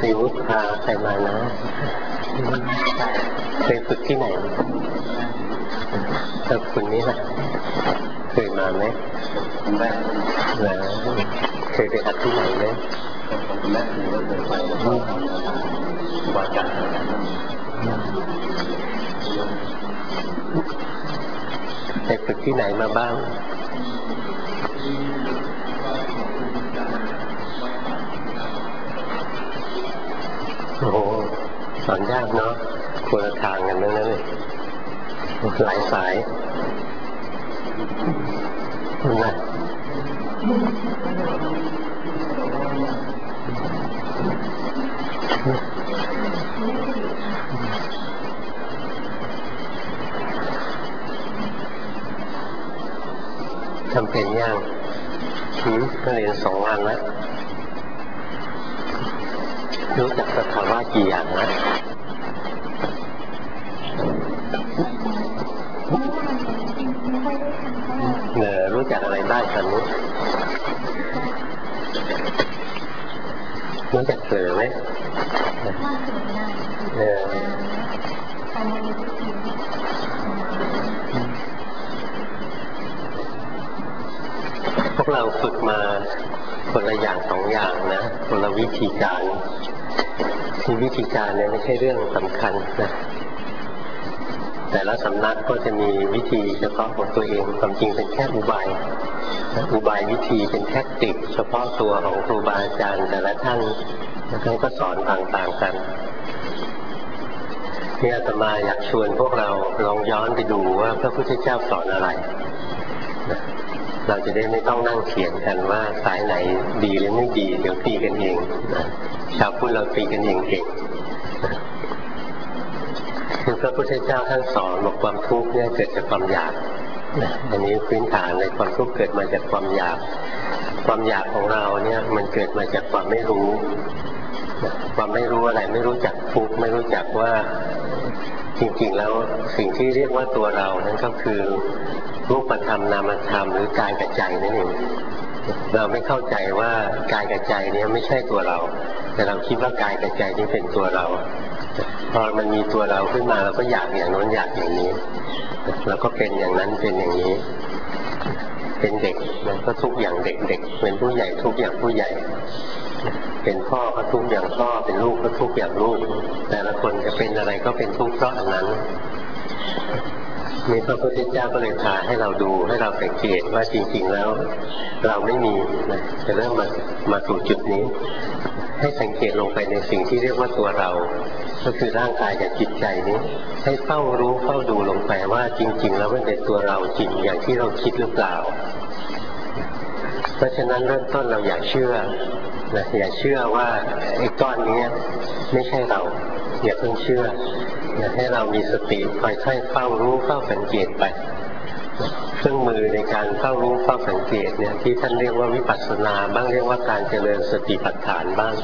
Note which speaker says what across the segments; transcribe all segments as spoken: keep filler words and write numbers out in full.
Speaker 1: รีวุฒิพาใครมานะเคยฝึกที่ไหนกับคุณนี่แหละเคยมาไหมไม่แล้วเคยไปหัดที่ไหนไหมแม่คือว่าเคยไปแล้วก็ทำวัดกันไปฝึกที่ไหนมาบ้างโอ้โหสอนยากเนาะคนละทางกันนั่นเลยหลายสายนะทำเป็นยังหืมก็เรียนสองวันแล้วรู้จักสภาวะกี่อย่างนะเนอรู้จักอะไรได้ตอนนี้รู้จักเสือไหมเออพวกเราฝึกมาคนละอย่างสองอย่างนะคนละวิธีการที่วิธีการเนี่ยไม่ใช่เรื่องสำคัญนะแต่ละสำนักก็จะมีวิธีเฉพาะของตัวเองความจริงเป็นแค่อุบายอุบายวิธีเป็นแท็กติกเฉพาะตัวของครูบาอาจารย์แต่ละท่านท่านก็สอนต่างๆกันที่อาตมาอยากชวนพวกเราลองย้อนไปดูว่าพระพุทธเจ้าสอนอะไรเราจะได้ไม่ต้องนั่งเถียงกันว่าสายไหนดีหรือไม่ดีเดี๋ยวตีกันเองชาวพุทธเราตีกันเองเก่งคือพระพุทธเจ้าท่านสอนบอกความทุกข์เนี่ยเกิดจากความอยากอันนี้พื้นฐานในความทุกข์เกิดมาจากความอยากความอยากของเราเนี่ยมันเกิดมาจากความไม่รู้ความไม่รู้อะไรไม่รู้จักทุกข์ไม่รู้จักว่าจริงๆแล้วสิ่งที่เรียกว่าตัวเรานั่นก็คือรูปธรรมนามธรรมหรือกายกับใจนั่นเองเราไม่เข้าใจว่ากายกับใจนี้ไม่ใช่ตัวเราแต่เราคิดว่ากายกับใจนี้เป็นตัวเราพอมันมีตัวเราขึ้นมาเราก็อยากอย่างโน้นอยากอย่างนี้เราก็เป็นอย่างนั้นเป็นอย่างนี้เป็นเด็กมันก็ทุกอย่างเด็กๆเป็นผู้ใหญ่ทุกอย่างผู้ใหญ่เป็นพ่อก็ทุกอย่างพ่อเป็นลูกก็ทุกอย่างลูกแต่ละคนจะเป็นอะไรก็เป็นทุกข์เพราะอันนั้นมีพระพุทธเจ้าก็เลยพาให้เราดูให้เราสังเกตว่าจริงๆแล้วเราไม่มีนะจะเริ่มมามาสู่จุดนี้ให้สังเกตลงไปในสิ่งที่เรียกว่าตัวเราก็คือร่างกายกับจิตใจนี้ให้เฝ้ารู้เฝ้าดูลงไปว่าจริงๆแล้วมันเป็นตัวเราจริงอย่างที่เราคิดหรือเปล่าเพราะฉะนั้นเริ่มต้นเราอย่าเชื่อนะอย่าเชื่อว่าไอ้ก้อนนี้ไม่ใช่เราอย่าเพิ่งเชื่ออยากให้เรามีสติคอยๆเฝ้ารู้เฝ้าสังเกตไปเครื่องมือในการเฝ้ารู้เฝ้าสังเกตเนี่ยที่ท่านเรียกว่าวิปัสสนาบ้างเรียกว่าการเจริญสติปัฏฐานบ้าง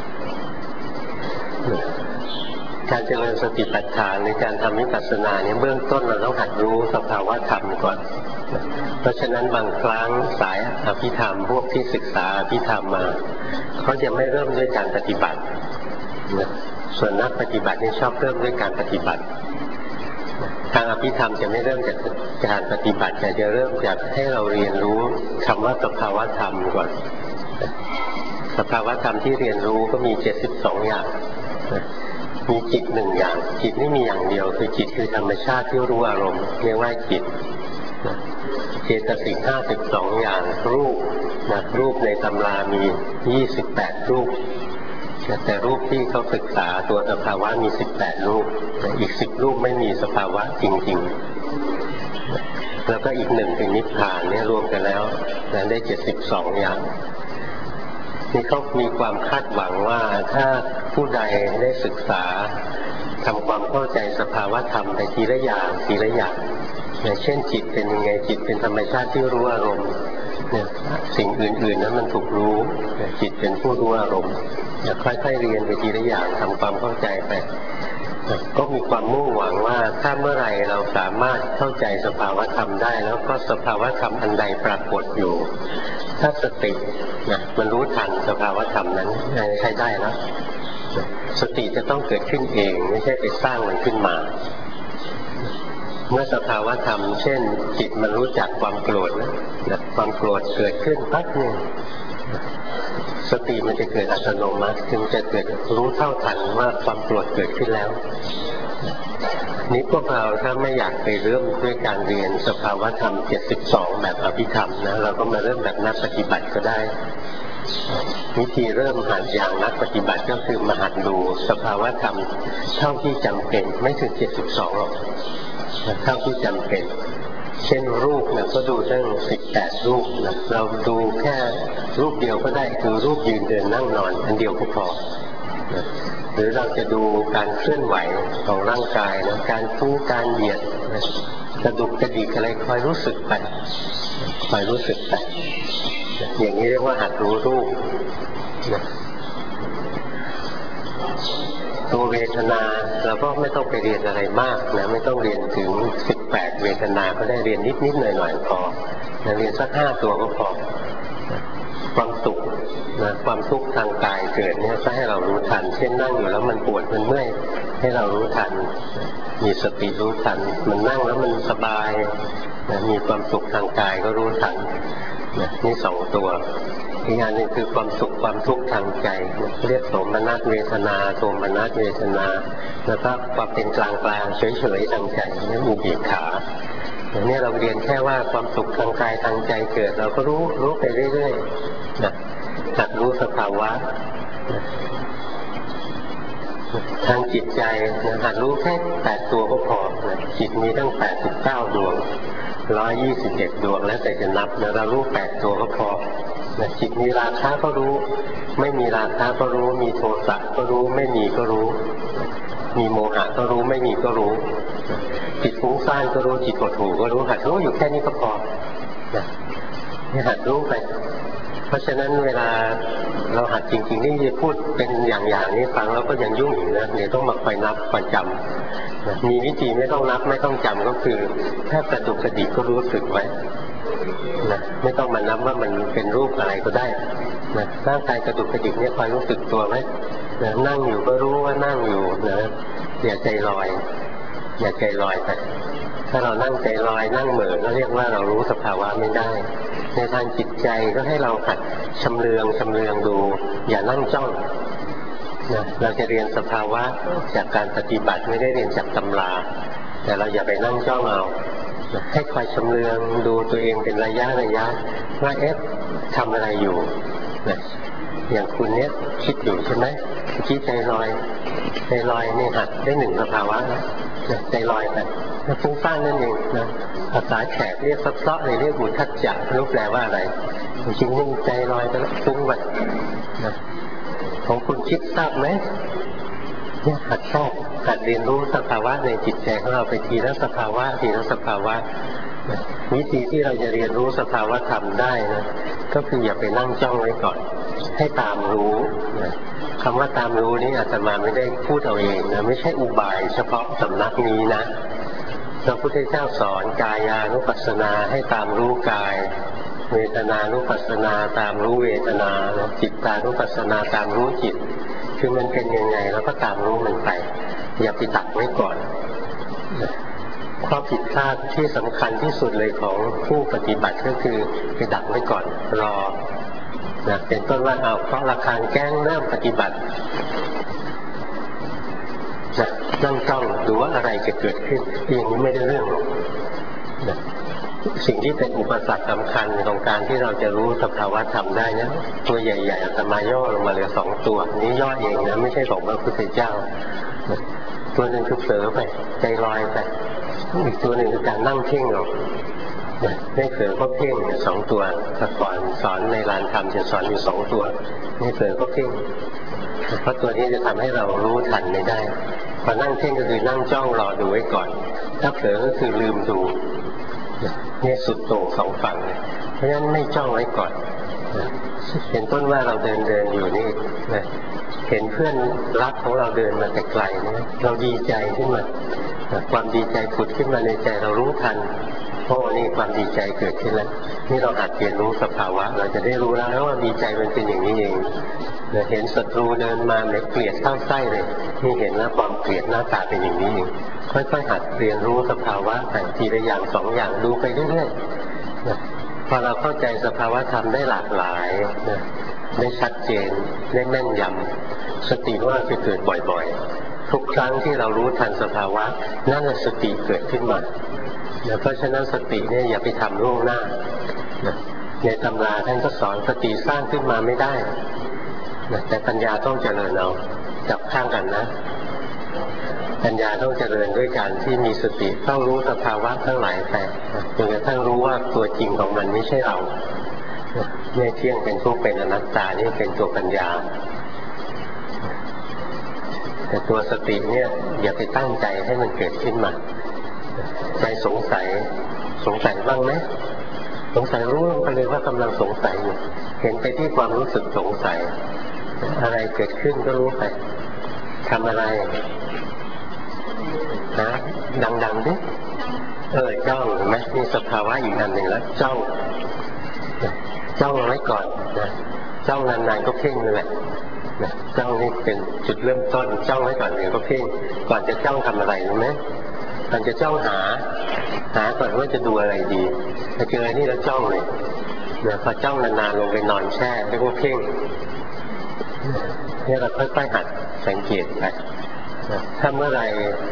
Speaker 1: การเจริญสติปัฏฐานในการทำวิปัสสนาเนี่ยเบื้องต้นเราต้องหัดรู้สภาวะธรรมก่อนเพราะฉะนั้นบางครั้งสายอภิธรรมพวกที่ศึกษาอภิธรรมมาเขาจะไม่เริ่มด้วยการปฏิบัติส่วนนักปฏิบัตินี่ชอบเริ่มด้วยการปฏิบัติทางอภิธรรมจะไม่เริ่มจากการปฏิบัติแต่จะเริ่มจากให้เราเรียนรู้คำว่าสภาวะธรรมก่อนสภาวะธรรมที่เรียนรู้ก็มีเจ็ดสิบสองอย่างมีจิตหนึ่งอย่างจิตไม่มีอย่างเดียวคือจิตคือธรรมชาติที่รู้อารมณ์เรียกว่าจิตเจตสิกห้าสิบสองอย่างรูปนะรูปในตำรามียี่สิบแปดรูปแต่รูปที่เขาศึกษาตัวสภาวะมีสิบแปดรูปอีกสิบรูปไม่มีสภาวะจริงๆแล้วก็อีกหนึ่งเป็นนิพพานเนี่ยรวมกันแล้วนั้นได้เจ็ดสิบสองอย่างนี่เขามีความคาดหวังว่าถ้าผู้ใดได้ศึกษาทำความเข้าใจสภาวะธรรมในทีละอย่างทีละอย่างอย่างเช่นจิตเป็นยังไงจิตเป็นธรรมชาติที่รู้อารมณ์เนี่ยสิ่งอื่นๆนั้นมันถูกรู้จิตเป็นผู้รู้อารมณ์ค่อยๆเรียนไปทีละอย่างทำความเข้าใจไปก็มีความมุ่งหวังว่าถ้าเมื่อไหร่เราสามารถเข้าใจสภาวะธรรมได้แล้วก็สภาวะธรรมอันใดปรากฏอยู่ถ้าสตินะมันรู้ทันสภาวะธรรมนั้นใช้ได้แล้วสติจะต้องเกิดขึ้นเองไม่ใช่ไปสร้างมันขึ้นมาเมื่อสภาวะธรรมเช่นจิตมันรู้จักความโกรธนะความโกรธเกิดขึ้นปั๊บนึงสติมันจะเกิดอัตโนมัติจึงจะเกิดรู้เท่าทันว่าความโกรธเกิดขึ้นแล้วนี้พวกเราถ้าไม่อยากไปเริ่มด้วยการเรียนสภาวะธรรมเจ็ดสิบสองแบบอภิธรรมนะเราก็มาเริ่มแบบนักปฏิบัติก็ได้วิธีเริ่มหัดอย่างนักปฏิบัติก็คือมาหัดดูสภาวะธรรมเท่าที่จำเป็นไม่ถึงเจ็ดสิบสองหรอกเท่าที่จำเป็นเช่นรูปเนี่ยก็ดูตั้งสิบแปดรูปนะเราดูแค่รูปเดียวก็ได้คือรูปยืนเดินนั่งนอนอันเดียวก็พอนะหรือเราจะดูการเคลื่อนไหวของร่างกายนะการฟูการเหยียดนะกระดุกกระดิกอะไรคอยรู้สึกไปคอยรู้สึกไปนะอย่างนี้เรียกว่าหัดรู้รูปนะตัวเวทนาเราก็ไม่ต้องไปเรียนอะไรมากนะไม่ต้องเรียนถึงสิบแปดเวทนาก็ได้เรียนนิดๆหน่อยๆพอนะเรียนสักห้าตัวก็พอนะความสุขนะความทุกข์ทางกายเกิดเนี่ยก็ให้เรารู้ทันเช่นนั่งอยู่แล้วมันปวดมันเมื่อยให้เรารู้ทันมีสติรู้ทันมันนั่งแล้วมันสบายนะมีความสุขทางกายก็รู้ทันนะนี่สองตัวอีกอย่างหนึ่งคือความสุขความทุกข์ทางใจเรียกโสมนัสเวทนาโทมนัสเวทนาแล้วก็ความเป็นกลางกลางเฉยๆทางใจนี่อุเบกขาอย่างนี้เราเรียนแค่ว่าความสุขทางกายทางใจเกิดเราก็รู้รู้ไปเรื่อยๆนะหัดรู้สภาวะทางจิตใจนะหัดรู้แค่แปดตัวก็พอนะจิตมีตั้งแปดสิบเก้าดวงร้อยยี่สิบเอ็ดดวงแล้วแต่จะนับนะเรารู้แปดตัวก็พอนะจิตมีราคะก็รู้ไม่มีราคะก็รู้มีโทสะก็รู้ไม่มีก็รู้มีโมหะก็รู้ไม่มีก็รู้จิตฟุ้งซ่านก็รู้จิตหดหู่ก็รู้หัดรู้อยู่แค่นี้ก็พอนะนี่หัดรู้ไปเพราะฉะนั้นเวลาเราหัดจริงๆนี่จะพูดเป็นอย่างๆนี้ฟังแล้วก็ยังยุ่งอยู่นะเดี๋ยวต้องมาคอยนับคอยจำนะมีวิธีไม่ต้องนับไม่ต้องจำก็คือแค่กระดุกกระดิกก็รู้สึกไว้นะไม่ต้องมานับว่ามันเป็นรูปอะไรก็ได้นะร่างกายกระดุกกระดิกเนี่ยคอยรู้สึกตัวไว้นะนั่งอยู่ก็รู้ว่านั่งอยู่นะอย่าใจลอยอย่าใจลอยไปถ้าเรานั่งใจลอยนั่งเหม่อก็เรียกว่าเรารู้สภาวะไม่ได้ในทางจิตใจก็ให้เราหัดชำเลืองชำเลืองดูอย่านั่งจ้องนะเราจะเรียนสภาวะจากการปฏิบัติไม่ได้เรียนจากตำราแต่เราอย่าไปนั่งจ้องเอาให้คอยชำเลืองดูตัวเองเป็นระยะระยะว่าเอ๊ะทำอะไรอยู่นะอย่างคุณเนี้ยคิดอยู่ใช่ไหมคิดใจลอยใจลอยนี่หัดได้หนึ่งสภาวะนะใจลอยไปแล้วฟุ้งซ่านนั่นเองนะภาษาแขกเรียกซับซ้อเลยเรียกบุทัจจะรู้แปลว่าอะไรจริงๆนี่ใจลอยไปแล้วฟุ้งไปนะของคุณคิดทราบไหมเนี่ยหัดทราบหัดเรียนรู้สภาวะในจิตใจของเราไปทีละสภาวะทีละสภาวะวิธีที่เราจะเรียนรู้สภาวะธรรมได้นะก็คืออย่าไปนั่งจ้องไว้ก่อนให้ตามรู้นะคำว่าตามรู้นี่อาตมาไม่ได้พูดเอาเองนะไม่ใช่อุบายเฉพาะสำนักนี้นะพระพุทธเจ้าสอนกายานุปัสสนาให้ตามรู้กายเวทนานุปัสสนาตามรู้เวทนาจิตตานุปัสสนาตามรู้จิตคือมันเป็นยังไงเราก็ตามรู้มันไปอย่าไปดักไว้ก่อนข้อผิดพลาดที่สำคัญที่สุดเลยของผู้ปฏิบัติก็คือไปดักไว้ก่อนรอนะเป็นต้นว่าเอาเพราะระฆังแกล้งเริ่มปฏิบัตินะนั่งจ้องดูว่าอะไรจะเกิดขึ้นอย่างนี้ไม่ได้เรื่องนะสิ่งที่เป็นอุปสรรคสำคัญของการที่เราจะรู้สภาวะธรรมได้นะตัวใหญ่ๆอาตมาย่อลงมาเหลือสองตัวนี้ย่อเองนะไม่ใช่ของพระพุทธเจ้านะตัวหนึ่งคือเผลอไปใจลอยไปอีกตัวหนึ่งคือการนั่งเพ่งหรอกไม่เผลอก็เพ่งสองตัวแต่ก่อนสอนในลานธรรมจะสอนอยู่สองตัวไม่เผลอก็เพ่งเพราะตัวนี้จะทำให้เรารู้ทันไม่ได้พอนั่งเพ่งก็คือนั่งจ้องรอดูไว้ก่อนถ้าเผลอก็คือลืมดูนี่สุดโต่งสองฝั่งเพราะฉะนั้นไม่จ้องไว้ก่อนเห็นต้นว่าเราเดินเดินอยู่นี่เห็นเพื่อนรักของเราเดินมาแต่ไกลนะเราดีใจขึ้นมาความดีใจผุดขึ้นมาในใจเรารู้ทันโอ้นี่ความดีใจเกิดขึ้นแล้วนี่เราหัดเรียนรู้สภาวะเราจะได้รู้แล้วว่าดีใจมันเป็นอย่างนี้เองเห็นศัตรูเดินมาเนี่ยเกลียดเข้าไส้เลยนี่เห็นแล้วความเกลียดหน้าตาเป็นอย่างนี้เองค่อยๆหัดเรียนรู้สภาวะแต่ทีละอย่างสองอย่างดูไปเรื่อยๆนะพอเราเข้าใจสภาวะธรรมได้หลากหลายนะได้ชัดเจนได้แม่นยำสติว่าจะเกิดบ่อยๆทุกครั้งที่เรารู้ทันสภาวะนั่นแหละสติเกิดขึ้นมานะเพราะฉะนั้นสติเนี่ยอย่าไปทำล่วงหน้านะในตำราท่านก็สอนสติสร้างขึ้นมาไม่ได้นะแต่ปัญญาต้องเจริญเอาจับข้างกันนะปัญญาต้องเจริญด้วยการที่มีสติต้องรู้สภาวะทั้งหลายไปจนกระทั่งรู้ว่าตัวจริงของมันไม่ใช่เราไม่เที่ยงเป็นทุกข์เป็นอนัตตานี่เป็นตัวปัญญาแต่ตัวสติเนี่ยอย่าไปตั้งใจให้มันเกิดขึ้นมาใจสงสัยสงสัยบ้างไหมสงสัยรู้ลงไปเลยว่ากำลังสงสัยอยู่เห็นไปที่ความรู้สึกสงสัยอะไรเกิดขึ้นก็รู้ไปทำอะไรนะดังๆดิเออจ้องเห็นไหมนี่สภาวะอีกอันหนึ่งแล้วจ้องจ้องเอาไว้ก่อนนะจ้องนานๆก็เพ่งเลยแหละนะจ้องนี่เป็นจุดเริ่มต้นจ้องไว้ก่อนเดี๋ยวก็เพ่งก่อนจะจ้องทำอะไรรู้ไหมก่อนจะจ้องหาหาก่อนว่าจะดูอะไรดีถ้าเจอนี่แล้วจ้องเลยนะพอจ้องนานๆลงไปนอนแช่แล้วก็เพ่งนี่เราค่อยๆหัดสังเกตไปนะถ้าเมื่อไร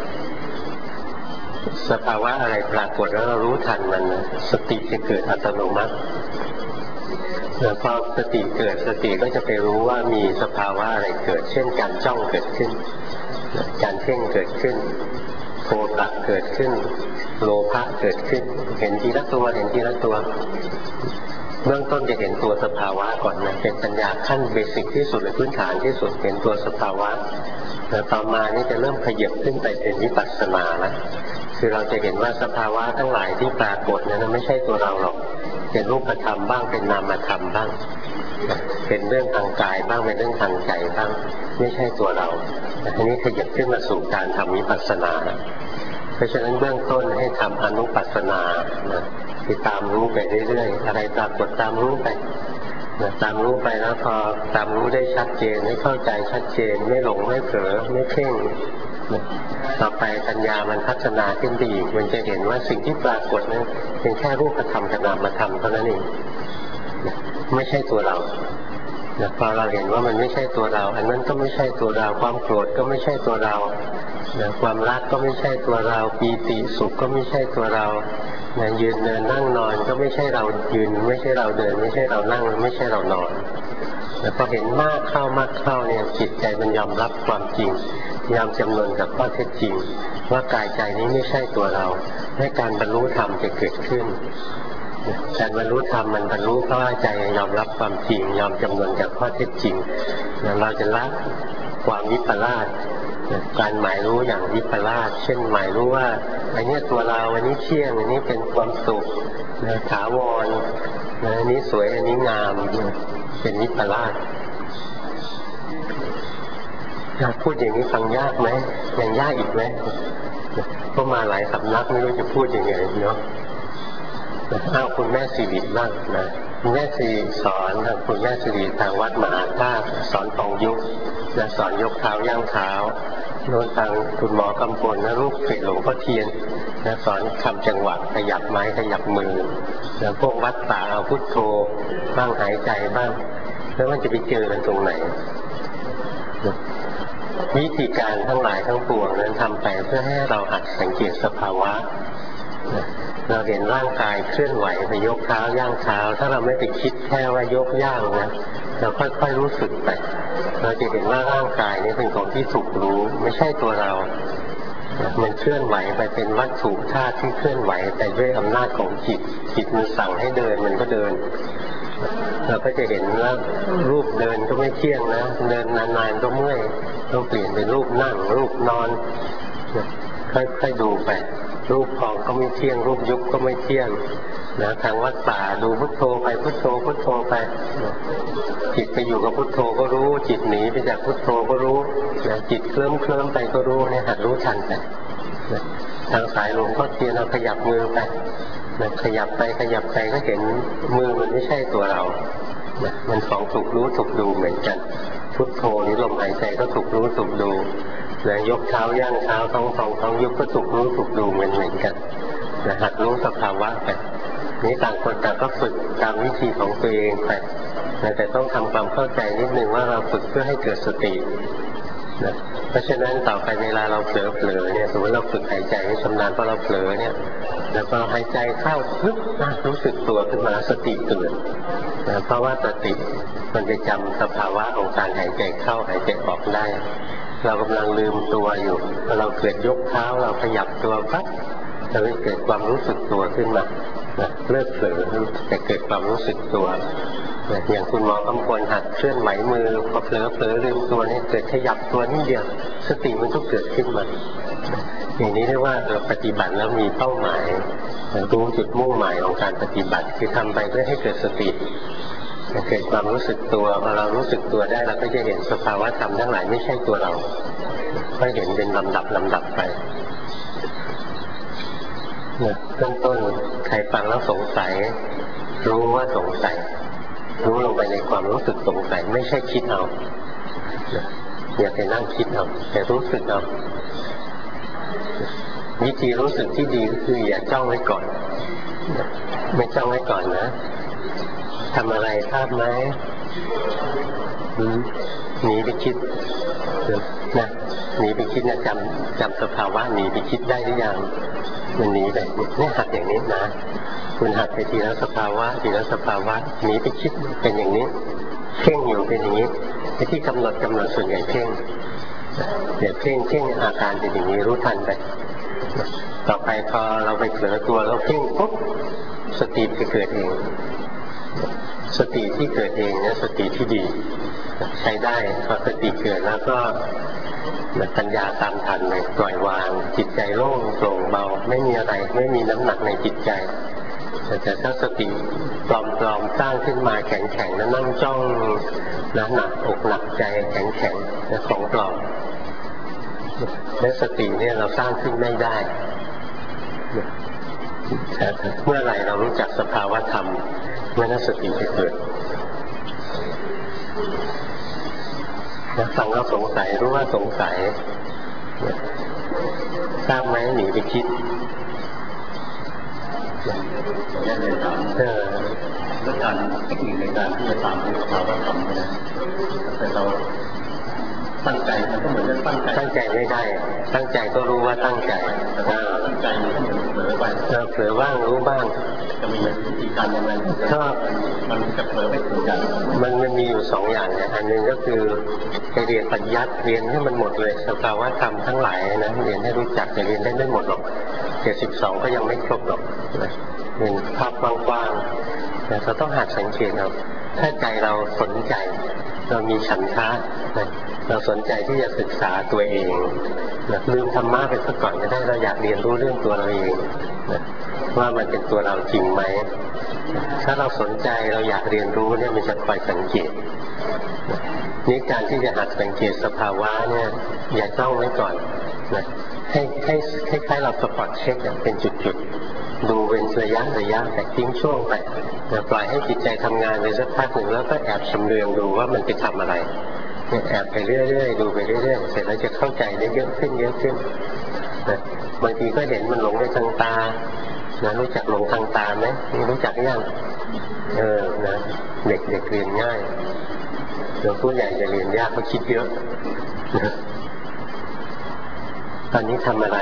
Speaker 1: สภาวะอะไรปรากฏแล้วเรารู้ทันมันนะสติจะเกิดอัตโนมัติแล้วพอสติเกิดสติก็จะไปรู้ว่ามีสภาวะอะไรเกิดเช่นการจ้องเกิดขึ้นการเพ่งเกิดขึ้นโทสะเกิดขึ้นโลภะเกิดขึ้นเห็นทีละตัวเห็นทีละตัวเบื้องต้นจะเห็นตัวสภาวะก่อนนะเป็นปัญญาขั้นเบสิกที่สุดหรือพื้นฐานที่สุดเห็นตัวสภาวะแล้วต่อมานี่จะเริ่มขยับขึ้นไปเป็นวิปัสสนาแล้วคือเราจะเห็นว่าสภาวะทั้งหลายที่ปรากฏนั้นไม่ใช่ตัวเราหรอกเป็นรูปธรรมบ้างเป็นนามธรรมบ้างเป็นเรื่องทางกายบ้างเป็นเรื่องทางใจบ้างไม่ใช่ตัวเราอันนี้ขยับขึ้นมาสู่การทำวิปัสสนาเพราะฉะนั้นเบื้องต้นให้ทำอนุปัสสนาคือตามรู้ไปเรื่อยๆอะไรปรากฏตามรู้ไปตามรู้ไปแล้วพอตามรู้ได้ชัดเจนไม่เข้าใจชัดเจนไม่หลงไม่เผลอไม่เพ่งต่อไปปัญญามันพัฒนาขึ้นดีมันจะเห็นว่าสิ่งที่ปรากฏนั้นเป็นแค่รูปธรรมกับนามธรรมเท่านั้นเองไม่ใช่ตัวเราพอเราเห็นว่ามันไม่ใช่ตัวเราอันนั้นก็ไม่ใช่ตัวเราความโกรธก็ไม่ใช่ตัวเราความรักก็ไม่ใช่ตัวเราปีติสุขก็ไม่ใช่ตัวเรายืนเดินนั่งนอนก็ไม่ใช่เรายืนไม่ใช่เราเดินไม่ใช่เรานั่งไม่ใช่เรานอนแต่พอเห็นมากเข้ามากเข้าเนี่ยจิตใจมันยอมรับความจริงยอมจำนนกับข้อเท็จจริงว่ากายใจนี้ไม่ใช่ตัวเราให้การบรรลุธรรมจะเกิดขึ้นการบรรลุธรรมมันบรรลุเพราะใจยอมรับความจริงยอมจำนนกับข้อเท็จจริงเราจะละความวิปลาสการหมายรู้อย่างวิปลาสเช่นหมายรู้ว่าอันนี้ตัวเราอันนี้เที่ยงอันนี้เป็นความสุขถาวรอันนี้สวยอันนี้งามเป็นวิปลาสพูดอย่างนี้ฟังยากไหมยังยากอีกไหมก็มาหลายสำนักไม่รู้จะพูดยังไงเนาะอ้าวคุณแม่สิริบ้างนะคุณแม่สิริสอนนะคุณแม่สิริทางวัดมหาธาตุสอนตองยุคนะสอนยกเท้าย่างเท้าโน้นทางคุณหมอกำพลนะรูปศิษย์หลวงพ่อเทียนนะสอนคำจังหวะขยับไม้ขยับมือแล้วพวกวัดป่าเอาพุทโธบ้างหายใจบ้างแล้วมันจะไปเจอกันตรงไหนวิธีการทั้งหลายทั้งปวงนั้นทำไปเพื่อให้เราหัดสังเกตสภาวะเราเห็นร่างกายเคลื่อนไหวไปยกเท้าย่างเท้าถ้าเราไม่ไปคิดแค่ว่ายกย่างนะเราค่อยๆรู้สึกไปเราจะเห็นว่าร่างกายนี้เป็นของที่ถูกรู้ไม่ใช่ตัวเรามันเคลื่อนไหวไปเป็นวัตถุธาตุที่เคลื่อนไหวไปด้วยอำนาจของจิตจิตมันสั่งให้เดินมันก็เดินเราก็จะเห็นว่ารูปเดินก็ไม่เที่ยงนะเดินนานๆก็เมื่อยต้องเปลี่ยนเป็นรูปนั่งรูปนอนค่อยๆดูไปรูปพองก็ไม่เที่ยงรูปยุบก็ไม่เที่ยงนะทางวัดป่าดูพุทโธไปพุทโธพุทโธไปจิตไปอยู่กับพุทโธก็รู้จิตหนีไปจากพุทโธก็รู้นะจิตเคลิ้มเคลิ้มไปก็รู้เนี่ยหัดรู้ทันไปนะทางสายหลวงพ่อเทียนเราขยับมือไปนะขยับไปขยับไปก็เห็นมือมันไม่ใช่ตัวเรานะมันของถูกรู้ถูกดูเหมือนกันพุทโธนี่ลมหายใจก็ถูกรู้ถูกดูนะยกเท้าย่างเท้าท้องฟองท้องยุบก็ถูกรู้ถูกดูเหมือนเหมือนกันนะหัดรู้สภาวะไปนี้ต่างคนต่างก็ฝึกตามวิธีของตัวเองไปนะแต่ต้องทำความเข้าใจนิดนึงว่าเราฝึกเพื่อให้เกิดสตินะเพราะฉะนั้นต่อไปเวลาเราเผลอเผลอเนี่ยสมมติเราฝึกหายใจให้ชำนาญพอเราเผลอเนี่ยแล้วก็หายใจเข้าปึ๊บรู้สึกตัวขึ้นมาสติตื่นนะเพราะว่าสติมันจะจำสภาวะของการหายใจเข้าหายใจออกได้เรากำลังลืมตัวอยู่เราเกิดยกเท้าเราขยับตัวปั๊บจะเกิดความรู้สึกตัวขึ้นมานะเลิกเผลอจะเกิดความรู้สึกตัวนะอย่างคุณหมอกำพลหัดเคลื่อนไหวมือพอเผลอเผลอลืมตัวนี่เกิดขยับตัวนิดเดียวสติมันก็เกิดขึ้นมาอย่างนี้เรียกว่าเราปฏิบัติแล้วมีเป้าหมายรู้จุดมุ่งหมายของการปฏิบัติคือทำไปเพื่อให้เกิดสติเกิดความรู้สึกตัวพอเรารู้สึกตัวได้เราก็จะเห็นสภาวะธรรมทั้งหลายไม่ใช่ตัวเราก็เห็นเป็นลำดับลำดับไปเนี่ยต้นต้นใครฟังแล้วสงสัยรู้ว่าสงสัยรู้ลงไปในความรู้สึกสงสัยไม่ใช่คิดเอาอย่าไปนั่งคิดเอาแต่รู้สึกเอาวิธีรู้สึกที่ดีก็คืออย่าจ้องไว้ก่อนไม่จ้องไว้ก่อนนะทำอะไรทราบไหมหนีไปคิดนะหนีไปคิดนะจำจำสภาวะหนีไปคิดได้หรือยังมันหนีไปเนี่ยหัดอย่างนี้นะคุณหัดไปทีละสภาวะทีละสภาวะหนีไปคิดเป็นอย่างนี้เพ่งอยู่เป็นอย่างนี้ไอ้ที่กำหนดกำหนดส่วนใหญ่เพ่งเดี๋ยวเพ่งเพ่งอาการเป็นอย่างนี้รู้ทันไปต่อไปพอเราไปเผลอตัวเราเพ่งปุ๊บสติจะเกิดเองสติที่เกิดเองเนี่ยสติที่ดีใช้ได้พอสติเกิดแล้วก็ปัญญาตามทันเลยปล่อยวางจิตใจโล่งโปร่งเบาไม่มีอะไรไม่มีน้ำหนักในจิตใจแต่ถ้าสติปลอมๆสร้างขึ้นมาแข็งๆแล้วนั่งจ้องนะหนักอกหนักใจแข็งๆและของปลอมและสติเนี่ยเราสร้างขึ้นไม่ได้เมื่อไหร่เรารู้จักสภาวะธรรมเมื่อนั้นสติจะเกิดนะฟังแล้วสงสัยรู้ว่าสงสัยทราบไหมหนีไปคิดเออแล้วการเทคนิคในการที่จะตามสภาวะธรรมนะแต่เราตั้งใจมันก็เหมือนกับตั้งใจตั้งใจไม่ได้ตั้งใจก็รู้ว่าตั้งใจตั้งใจมันเผลอไปเผลอบ้างรู้บ้างจะมีวิธีการยังไงก็มันจะเผลอไม่ถึงกันมันมันมีอยู่สองอย่างเนี่ยอันนึงก็คือไปเรียนปริยัติเรียนให้มันหมดเลยสภาวะธรรมทั้งหลายนะเรียนให้รู้จักแต่เรียนได้ไม่หมดหรอกเจ็ดสิบสองก็ยังไม่ครบหรอกเรียนภาพกว้างๆแต่เราต้องหัดสังเกตเอาถ้าใจเราสนใจเรามีฉันทะเราสนใจที่จะศึกษาตัวเองลืมธรรมะไปสักก่อนก็ได้เราอยากเรียนรู้เรื่องตัวเราเองว่ามันเป็นตัวเราจริงไหมถ้าเราสนใจเราอยากเรียนรู้เนี่ยมันจะคอยสังเกตนี่การที่จะหัดสังเกตสภาวะเนี่ยอย่าจ้องไว้ก่อนนะให้ให้ให้คล้ายเราสปอตเช็คเป็นจุดๆดูเป็นระยะระยะแต่ทิ้งช่วงไปปล่อยให้จิตใจทำงานไปสักพักหนึ่งแล้วก็แอบชำเลืองดูว่ามันไปทำอะไรแอบไปเรื่อยๆดูไปเรื่อยๆเสร็จแล้วจะเข้าใจได้เยอะขึ้นเยอะขึ้นนะบางทีก็เห็นมันหลงในทางตานะรู้จักหลงทางตาไหมรู้จักยังเออนะเด็กเด็กเรียนง่ายเดี๋ยวผู้ใหญ่จะเรียนยากเพราะคิดเยอะนะตอนนี้ทำอะไร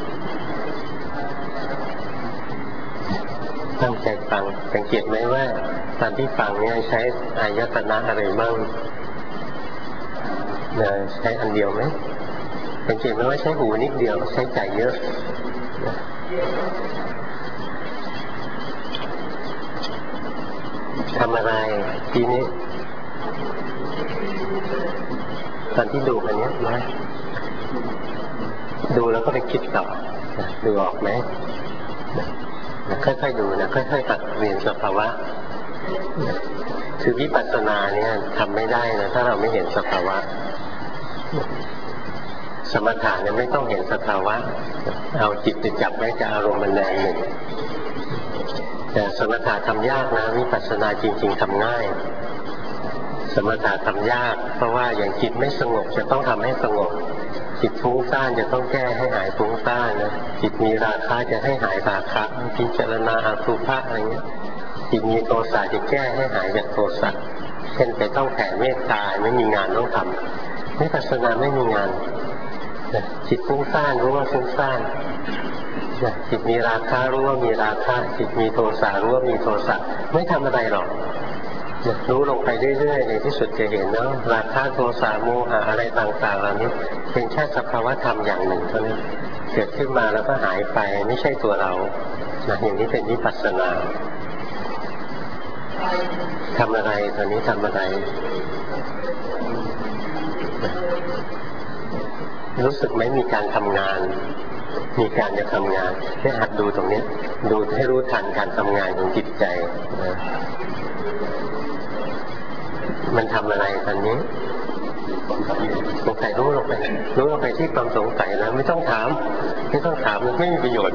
Speaker 1: ตั้งใจฟังสังเกตไหมว่าตอนที่ฟังเนี่ยใช้อายตนะอะไรบ้างใช้อันเดียวไหมสังเกตไหมว่าใช้หูนิดเดียวใช้ใจเยอะทำอะไรทีนี้ตอนที่ดูอันนี้นะดูแล้วก็ไปคิดต่อดูออกไหมค่อยๆดูนะค่อยๆตัดเรียนสภาวะคือวิปัสสนาเนี่ยทำไม่ได้นะถ้าเราไม่เห็นสภาวะสมถะเนี่ยไม่ต้องเห็นสภาวะเอาจิตไปจับไว้กับอารมณ์มันแรงหนึ่งแต่สมถะทำยากนะวิปัสสนาจริงๆทำง่ายสมถะทำยากเพราะว่าอย่างจิตไม่สงบจะต้องทำให้สงบจิตฟุ้งซ่านจะต้องแก้ให้หายฟุ้งซ่านนะจิตมีราคะจะให้หายราคะพิจารณาอสุภะอะไรเงี้ยจิตมีโทสะจะแก้ให้หายจากโทสะเช่นไปต้องแผ่เมตตาไม่มีงานต้องทำวิปัสสนาไม่มีงานนะจิตฟุ้งซ่านรู้ว่าฟุ้งซ่านนะจิตมีราคะรู้ว่ามีราคะจิตมีโทสะรู้ว่ามีโทสะไม่ทำอะไรหรอกรู้ลงไปเรื่อยๆในที่สุดจะเห็นเนาะราคะโทสะโมหะอะไรต่างๆเหล่านี้เป็นแค่สภาวะธรรมอย่างหนึ่งเท่านั้นเกิดขึ้นมาแล้วก็หายไปไม่ใช่ตัวเรานะอย่างนี้เป็นวิปัสสนาทำอะไรตอนนี้ทำอะไรรู้สึกไหมมีการทำงานมีการจะทำงานให้หัดดูตรงนี้ดูให้รู้ทันการทำงานของจิตใจนะมันทำอะไรตอนนี้สงสัยรู้ลงไปรู้ลงไปที่ความสงสัยนะไม่ต้องถามไม่ต้องถามมันไม่มีประโยชน์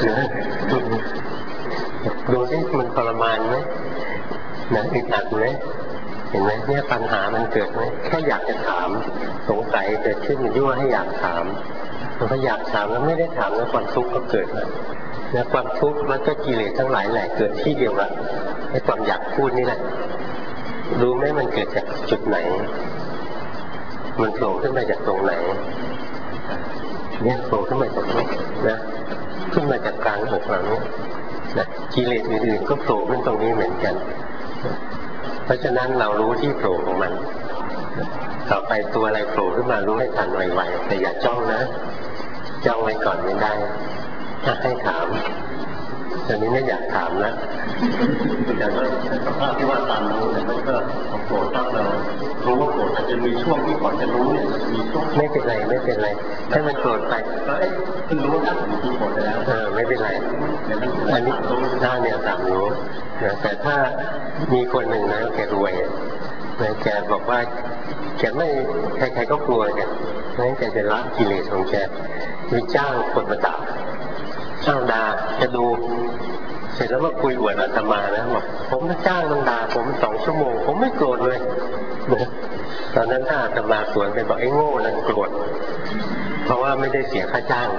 Speaker 1: ดูที่มันทรมานไหมนะอึดอัดไหมเห็นไหมเนี่ยปัญหามันเกิดไหมแค่อยากจะถามสงสัยเกิดขึ้นมันยั่วให้อยากถามมันก็อยากถามแล้วไม่ได้ถามแล้วความทุกข์ก็เกิดแล้วนะความทุกข์แล้วก็กิเลสทั้งหลายแหละเกิดที่เดียวกันไอ้ความอยากพูดนี่แหละรู้ไหมมันเกิดจากจุดไหนมันโผล่ขึ้นมาจากตรงไหนเนี่ยโผล่ขึ้นมาจากนี้นะขึ้นมาจากกลางอกเราเนี่ยนะกิเลสอื่นๆก็โผล่ขึ้นตรงนี้เหมือนกันเพราะฉะนั้นเรารู้ที่โผล่ของมันต่อไปตัวอะไรโผล่ขึ้นมารู้ให้ทันไวๆแต่อย่าจ้องนะจ้องไว้ก่อนไม่ได้ถ้าให้ถามตอนนี้ไม่อยากถามแล้วแต่ว่าสภาพที่ว่าตามรู้เนี่ยมันก็โกรธตั้งเรารู้ว่าโกรธอาจจะมีช่วงที่ก่อนจะรู้เนี่ยมีช่วงไม่เป็นไรไม่เป็นไรถ้ามันโกรธไปก็เอ๊ะเพิ่งรู้ว่ามีที่โกรธไปแล้วเออไม่เป็นไรอันนี้หน้าเนี่ยตามรู้นะแต่ถ้ามีคนหนึ่งนะแกรวยนะแกบอกว่าแกไม่ใครๆก็กลัวแกงั้นแกจะละกิเลสของแกวิจ้างคนมาด่าจ้างด่าจะดูเสร็จแล้วมาคุยอวดอาตมานะบอกผมจ้างมันด่าผมสองชั่วโมงผมไม่โกรธเลยตอนนั้นถ้าอาตมาสวนไปบอกไอ้โง่นั่นโกรธเพราะว่าไม่ได้เสียค่าจ้าง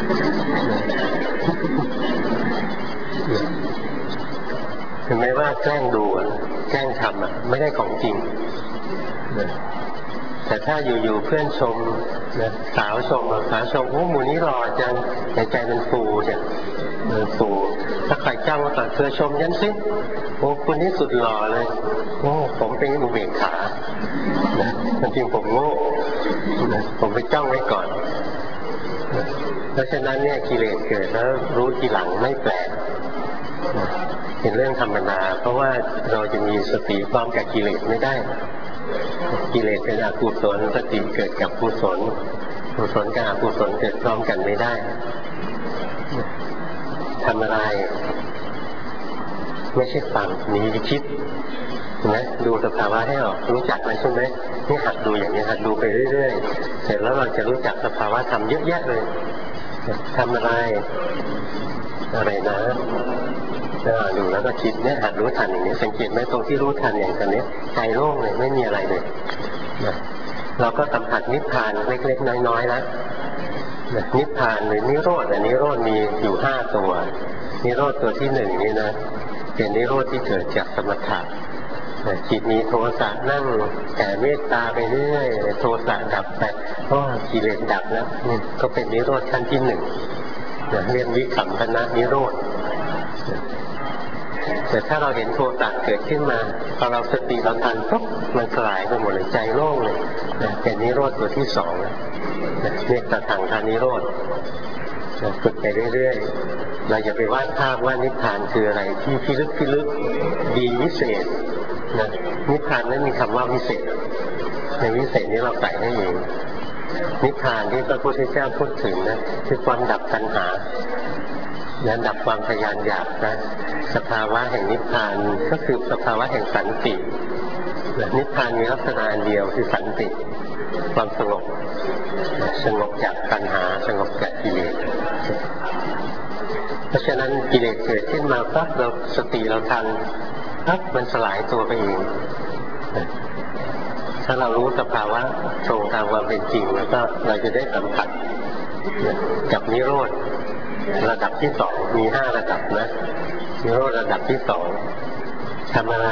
Speaker 1: เห็นไหมว่าแกล้งดูแกล้งทำอ่ะไม่ได้ของจริงแต่ถ้าอยู่ๆเพื่อนชมนะสาวชมสาวชมโอ้หมูนี้หล่อจังในใจมันฟูจังมันฟูถ้าใครจ้างมาก่อนเธอชมยันสิโอ้คุณนี่สุดหล่อเลยโอ้ผมเป็นอุเบกขานะจริงผมโง่นะผมไปจ้องไว้ก่อนนะเพราะฉะนั้นเนี่ยกิเลสเกิดแล้วรู้ทีหลังไม่แปลกนะเป็นเรื่องธรรมดาเพราะว่าเราจะมีสติพร้อมกับกิเลสไม่ได้กิเลสเป็นอกุศลสติเกิดกับกุศลกุศลกับอกุศลเกิดพร้อมกันไม่ได้ทำอะไรไม่ใช่ฟังมีคิดนะดูสภาวะให้ออกรู้จักมันใช่ไหมนี่หัดดูอย่างนี้หัดดูไปเรื่อยๆเสร็จแล้วเราจะรู้จักสภาวะธรรมเยอะแยะเลยทำอะไรอะไรนะดูแล้วก็คิดเนี่ยหัดรู้ทันอย่างนี้สังเกตไหมตรงที่รู้ทันอย่างนี้ใจโล่งเลยไม่มีอะไรเลยนะเราก็สัมผัสนิพพานเล็กๆน้อยๆแล้วนิพพานหรือนิโรธอันนิโรธมีอยู่ห้าตัวนิโรธตัวที่หนึ่งนี่นะเป็นนิโรธที่เกิดจากสมถะจิตมีโทสะนั่งแผ่เมตตาไปเรื่อยโทสะดับไปก็กิเลสดับแล้วนี่ก็เป็นนิโรธขั้นที่หนึ่งเรียกวิคัมภนะนิโรธแต่ถ้าเราเห็นโทสะเกิดขึ้นมาพอเราสติเราทันปุ๊บมันคลายไปหมดเลยใจโล่งเลยเป็นนิโรธตัวที่สองเรียกตถาคานิโรธฝึกไปเรื่อยๆเราอย่าไปวาดภาพว่านิพพานคืออะไรที่พิลึกพิลึกดีวิเศษนะนิพพานไม่มีคำว่าวิเศษในวิเศษนี้เราใส่ให้เองนิพพานที่พระพุทธเจ้าพูดถึงนะคือความดับตัณหาและดับความทะยานอยากนะสภาวะแห่งนิพพานก็คือสภาวะแห่งสันตินิพพานมีลักษณะเดียวคือสันติความสงบสงบจากตัณหาสงบจากกิเลสเพราะฉะนั้นกิเลสเกิดขึ้นมาปั๊บเราสติเราทันปั๊บมันสลายตัวไปเองถ้าเรารู้สภาวะตรงตามความเป็นจริงแล้วก็เราจะได้สัมผัสกับนิโรธระดับที่สองมีห้าระดับนะนิโรธระดับที่สองทำอะไร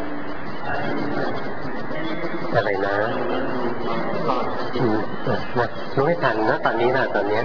Speaker 1: อะไรนะอืมนะรู้ให้ทันนะตอนนี้นะตอนนี้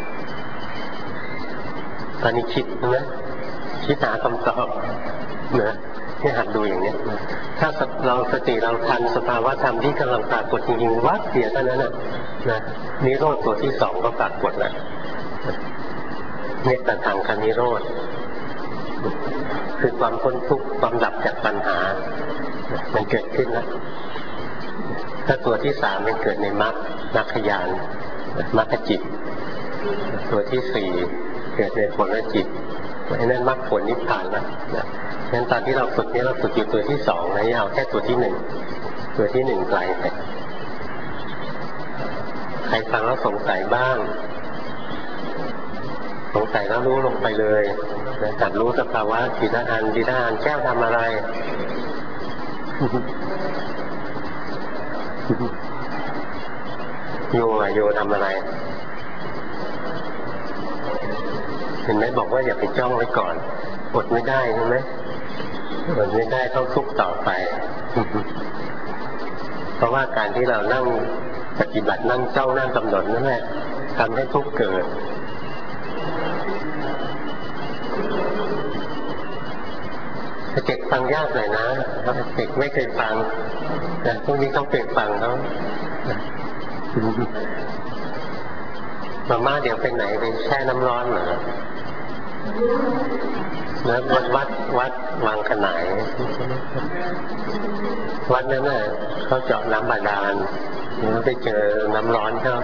Speaker 1: ตอนนี้คิดนะคิดหาคำตอบนะให้หัดดูอย่างนี้ถ้าเราสติเราทันสภาวะธรรมที่กำลังปรากฏจริงๆวัดเดียวเท่านั้นนะนะนิโรธตัวที่สองก็ปรากฏแล้วเมตตาทางคนิโรธคือความพ้นทุกข์ความดับจากปัญหามันเกิดขึ้นแล้วถ้าตัวที่สามมันเกิดในมรรคมรรคญาณมรรคจิตตัวที่สี่เกิดในผลจิตไอ้นั่นมรรคผลนิพพานแล้วนะงั้นตอนที่เราฝึกนี้เราฝึกอยู่ตัวที่สองนะเอาแค่ตัวที่หนึ่งตัวที่หนึ่งไกลไปใครฟังแล้วสงสัยบ้างสงสัยแล้วรู้ลงไปเลยนะจับรู้สภาวะทีละอันทีละอันแก้วทำอะไรโยอะโยทำอะไรเห็นไหมบอกว่าอย่าไปจ้องไว้ก่อนอดไม่ได้ใช่ไหมอดไม่ได้ต้องทุกข์ต่อไปเพราะว่าการที่เรานั่งปฏิบัตินั่งจ้องนั่งกำหนดนั่นแหละทำให้ทุกข์เกิดเด็กฟังยากหน่อยนะเด็กไม่เคยฟังแต่พวกนี้ต้องเคยฟังเขามาม่าเดี๋ยวไปไหนไปแช่น้ำร้อนเหรอแล้ววัดวัดวัดวางขนายวัดนั้นน่ะเขาเจาะน้ำบาดาลแล้วไปเจอน้ำร้อนเขา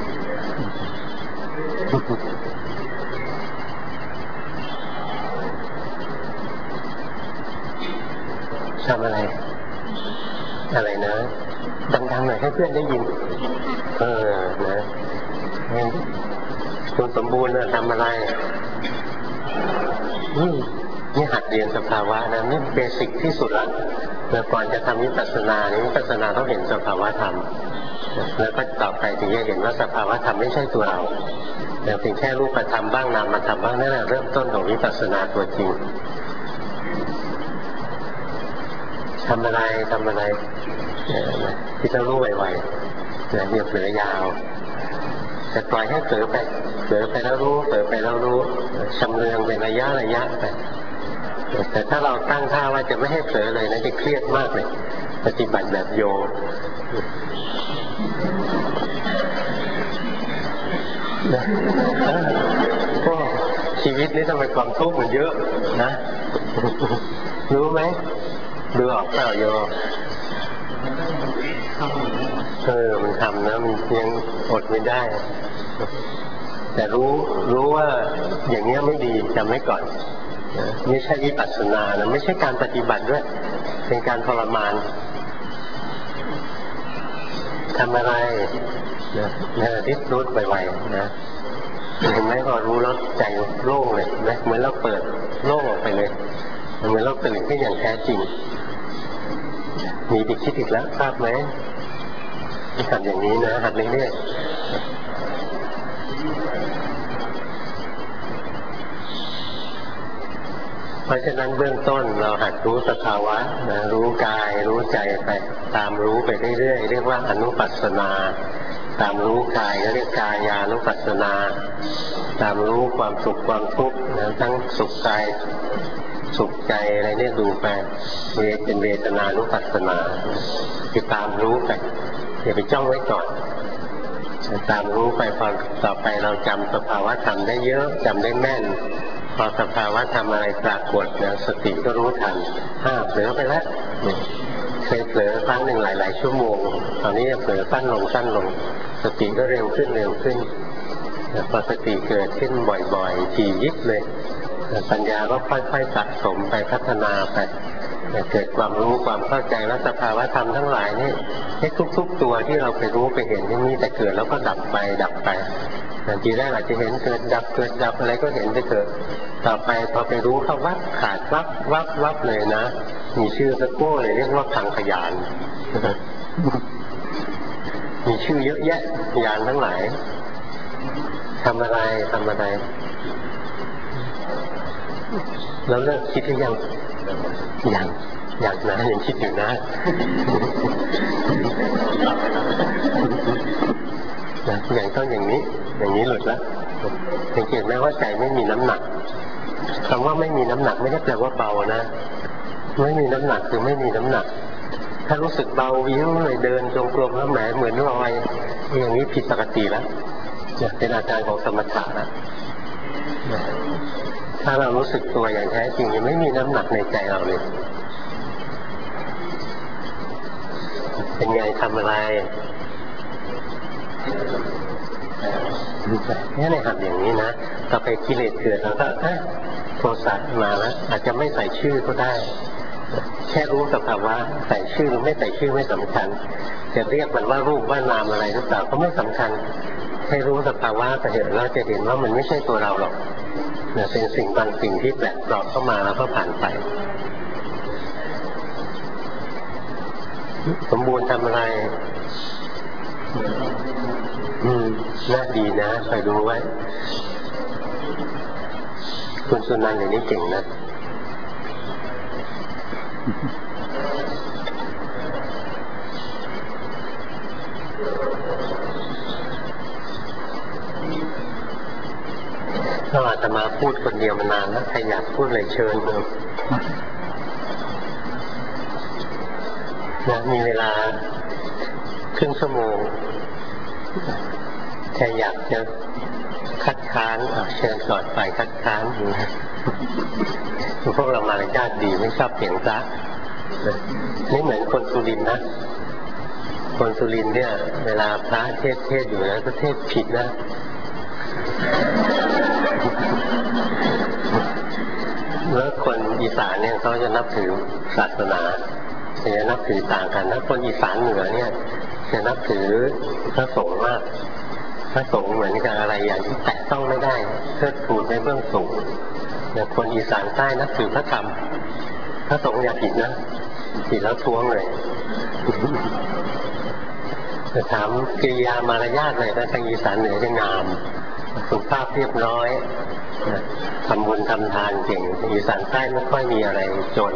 Speaker 1: ทำอะไรอะไรนะดังๆหน่อยให้เพื่อนได้ยินเออนะคุณสมบูรณ์นะทำอะไรนี่นี่หัดเรียนสภาวะนะนี่เบสิกที่สุดละแล้วก่อนจะทำวิปัสสนานี่วิปัสสนาต้องเห็นสภาวะธรรมแล้วก็ต่อไปถึงจะเห็นว่าสภาวะธรรมไม่ใช่ตัวเราแต่เป็นแค่รูปธรรมบ้างนามธรรมบ้างนั่นแหละเริ่มต้นของวิปัสสนาตัวจริงทำอะไรทำอะไรที่ต้องรู้ไวๆอย่าเผลอยาวแต่ปล่อยให้เผลอไปเผลอไปแล้วรู้เผลอไปแล้วรู้ชำเลืองเป็นระยะระยะไปแต่ถ้าเราตั้งท่าว่าจะไม่ให้เผลอเลยนะจะเครียดมากเลยปฏิบัติแบบโยก็ชีวิตนี้ทำไมความทุกข์มันเยอะนะรู้ไหมดูออกเปล่าโยเออมันทำนะมันยังอดไม่ได้แต่รู้รู้ว่าอย่างนี้ไม่ดีจำไว้ก่อนไม่ใช่วิปัสสนานะไม่ใช่การปฏิบัติด้วยเป็นการทรมานทำอะไรนะนะที่รู้ไวๆนะเห็นไหมพอรู้แล้วใจโล่งเลยนะเหมือนเราเปิดโล่งออกไปเลยเหมือนเราตื่นขึ้นอย่างแท้จริงมีดิคิดอีกแล้วทราบไหมหัดอย่างนี้นะหัดเรื่อยๆเพราะฉะนั้นเบื้องต้นเราหัดรู้สภาวะนะรู้กายรู้ใจไปตามรู้ไปเรื่อยๆเรียกว่าอนุปัสสนาตามรู้กายก็เรียกกายานุปัสสนาตามรู้ความสุขความทุกข์นะทั้งสุขกายสุขใจอะไรเนี่ยดูไปเวทเป็นเวทนานุปัสสนาคือตามรู้ไปอย่าไปจ้องไว้ก่อนตามรู้ไปพอต่อไปเราจำสภาวะธรรมได้เยอะจำได้แม่นพอสภาวะธรรมอะไรปรากฏเนี่ยสติก็รู้ทันห้าเผลอไปแล้วเคยเผลอครั้งหนึ่งหลายๆชั่วโมงตอนนี้เผลอสั้นลงสั้นลงสติก็เร็วขึ้นเร็วขึ้นพอสติเกิดขึ้นบ่อยๆถี่ยิบเลยปัญญาก็ค่อยๆสะสมไปพัฒนาไปเกิดความรู้ความเข้าใจว่าสภาวะธรรมทั้งหลายนี่ให้ทุกๆตัวที่เราไปรู้ไปเห็นที่นี่แต่เกิดแล้วก็ดับไปดับไปทีแรกอาจจะเห็นเกิดดับเกิดดับอะไรก็เห็นไปเกิดต่อไปพอไปรู้เข้าวับขาดวับวับวับเลยนะมีชื่อตะโก้เลยเรียกว่าพังขยานมีชื่อเยอะแยะยานทั้งหลายทำอะไรทำอะไรแล้วเลิกคิดหรือยังยังยังนะยังคิดอยู่นะนะอย่างต้องอย่างนี้อย่างนี้หลุดแล้วสังเกตไหมว่าใจไม่มีน้ำหนักคำว่าไม่มีน้ำหนักไม่ได้แปลว่าเบานะไม่มีน้ำหนักคือไม่มีน้ำหนักถ้ารู้สึกเบาวิวเลยเดินจงกรมแล้วแหมเหมือนลอยอย่างนี้ผิดปกติแล้วเป็นอาการของสมถะแล้วถ้าเรารู้สึกตัวอย่างแท้จริงยังไม่มีน้ำหนักในใจเราเลยเป็นไงทำอะไรเนี่ยในหัดอย่างนี้นะต่อไปกิเลสเกิดแล้วก็โทสะมาแล้วอาจจะไม่ใส่ชื่อก็ได้แค่รู้สภาวะใส่ชื่อหรือไม่ใส่ชื่อไม่สำคัญจะเรียกมันว่ารูปว่านามอะไรหรือเปล่าก็ไม่สำคัญให้รู้สภาวะแต่เห็นเราจะเห็นว่ามันไม่ใช่ตัวเราหรอกเนี่ยเป็นสิ่งบางสิ่งที่แปลกปลอมเข้ามาแล้วก็ผ่านไปสมบูรณ์ทำอะไรอืมน่าดีนะคอยดูไว้คุณสุนันท์อย่างนี้เก่งนะถ้าอาตมาพูดคนเดียวมานานแล้วใครอยากพูดเลยเชิญเลยนะมีเวลาครึ่งชั่วโมงใครอยากจะคัดค้านเชิญก่อนไปคัดค้านพวกเรามารยาทดีไม่ชอบเสียงพระนี่เหมือนคนสุรินทร์นะคนสุรินทร์เนี่ยเวลาพระเทศเทศอยู่แล้วก็เทศผิดนะแล้วคนอีสานเนี่ยเขาจะนับถือศาสนาจะนับถือต่างกันถ้าคนอีสานเหนือเนี่ยจะนับถือพระสงฆ์มากพระสงฆ์เหมือนกับอะไรอย่างที่แตะต้องไม่ได้เทิดทูนในเบื้องสูงอย่างคนอีสานใต้นับถือพระธรรมพระสงฆ์อย่าผิดนะผิดแล้วท้วงเลยจะถามกิริยามารยาทเลยนะทางอีสานเหนือจะงามสุภาพเรียบร้อยทำบุญทำทานเก่งอีสานใต้ไม่ค่อยมีอะไรจน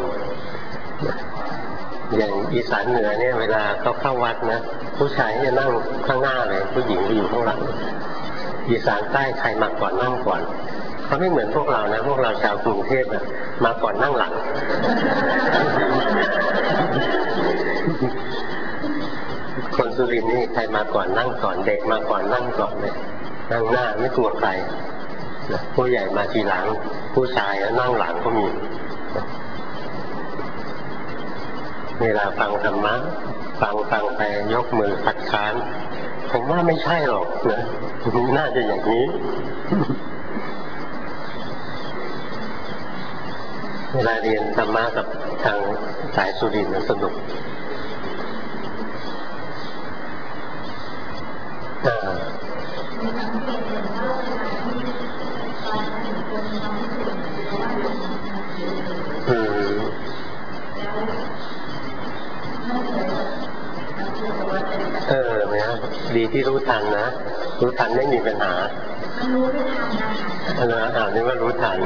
Speaker 1: อย่างอีสานเหนือเนี่ยเวลาเขาเข้าวัดนะผู้ชายจะนั่งข้างหน้าเลยผู้หญิงจะอยู่ข้างหลังอีสานใต้ใครมาก่อนนั่งก่อนเขาไม่เหมือนพวกเรานะพวกเราชาวกรุงเทพนะมาก่อนนั่งหลังคนสุรินทร์นี่ใครมาก่อนนั่งก่อนเด็กมาก่อนนั่งก่อนเลยนั่งหน้าไม่กลัวใครผู้ใหญ่มาทีหลังผู้ชายนั่งหลังก็มีเวลาฟังธรรมะฟังฟังไปยกมือคัดค้านผมว่าไม่ใช่หรอกนะน่าจะอย่างนี้เวลาเรียนธรรมะกับทางสายสุรินทร์สนุกอืมเออเนี่ยดีที่รู้ทันนะรู้ทันไม่มีปัญหารู้ไม่ทันนะคะนะอ่านี่ว่ารู้ทัน